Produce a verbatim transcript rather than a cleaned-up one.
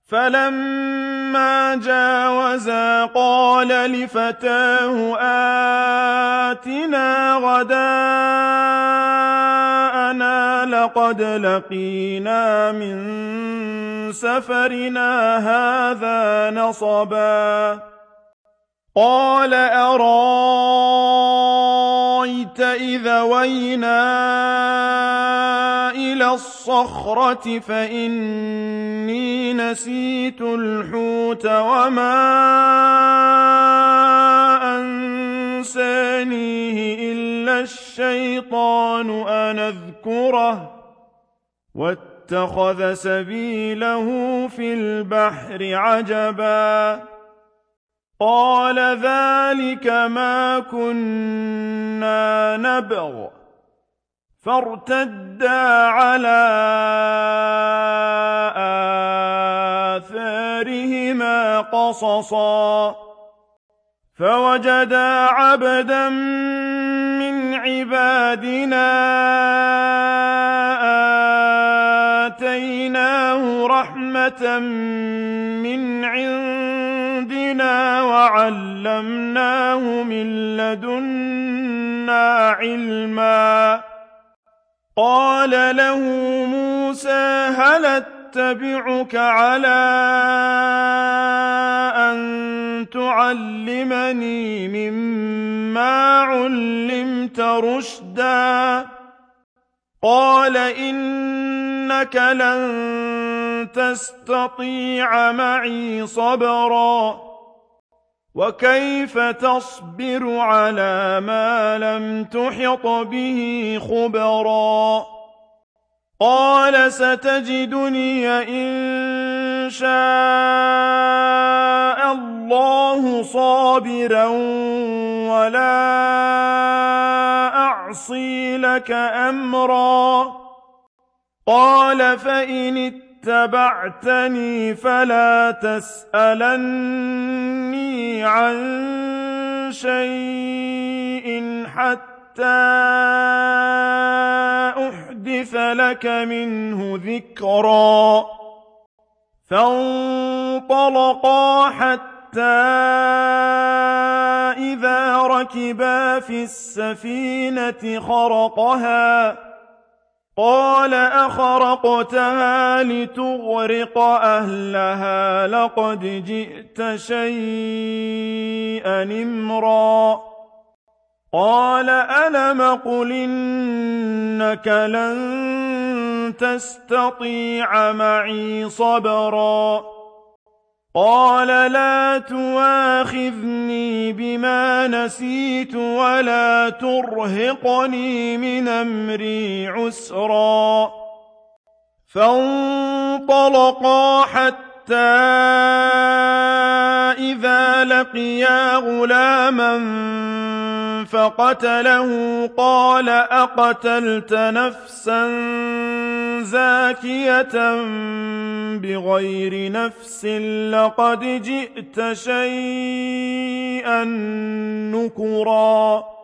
فَلَمَّا جَاوَزَا قَالَ لِفَتَاهُ آتِنَا غَدَاءَنَا لَقَدْ لَقِينَا مِن سَفَرِنَا هَٰذَا نَصَبًا قَالَ أَرَأَيْتَ إِذْ أَوَيْنَا إِلَى الصَّخْرَةِ فَإِنِّي نَسِيتُ الْحُوتَ وَمَا أَنسَانِيهِ إِلَّا الشَّيْطَانُ أَنْ أَذْكُرَهُ وَاتَّخَذَ سَبِيلَهُ فِي الْبَحْرِ عَجَبًا قَالَ ذَٰلِكَ مَا كُنَّا نَبْغِ فَارْتَدَّا عَلَىٰ آثَارِهِمَا قَصَصًا فَوَجَدَا عَبْدًا مِّنْ عِبَادِنَا آتَيْنَاهُ رَحْمَةً مِّنْ عِندِنَا وَعَلَّمْنَاهُ مِن لَّدُنَّا عِلْمًا قَالَ لَهُ مُوسَىٰ هَلْ أَتَّبِعُكَ عَلَىٰ أَن تُعَلِّمَنِي مِمَّا عُلِّمْتَ رُشْدًا قَالَ إِنَّكَ لَن تَسْتَطِيعَ مَعِيَ صَبْرًا وَكَيْفَ تَصْبِرُ عَلَىٰ مَا لَمْ تُحِطْ بِهِ خُبْرًا قَالَ سَتَجِدُنِي إِن شَاءَ اللَّهُ صَابِرًا وَلَا أَعْصِي لَكَ أَمْرًا قَالَ فَإِنِ اتَّبَعْتَنِي فَلَا تَسْأَلَنِّي عَن شَيْءٍ حَتَّىٰ أُحْدِثَ لَكَ مِنْهُ ذِكْرًا فَانطَلَقَا حَتَّىٰ إِذَا رَكِبَا فِي السَّفِينَةِ خَرَقَهَا قَالَ أَخَرَقْتَهَا لِتُغْرِقَ أَهْلَهَا لَقَدْ جِئْتَ شَيْئًا إِمْرًا قَالَ أَلَمْ أَقُلْ إِنَّكَ لَن تَسْتَطِيعَ مَعِيَ صَبْرًا قَالَ لَا تُؤَاخِذْنِي بِمَا نَسِيتُ وَلَا تُرْهِقْنِي مِنْ أَمْرِي عُسْرًا فَانطَلَقَا حَتَّىٰ إِذَا لَقِيَا غُلَامًا فَقَتَلَهُ قَالَ أَقَتَلْتَ نَفْسًا زَاكِيَةً بِغَيْرِ نَفْسٍ لَّقَدْ جِئْتَ شَيْئًا نُّكْرًا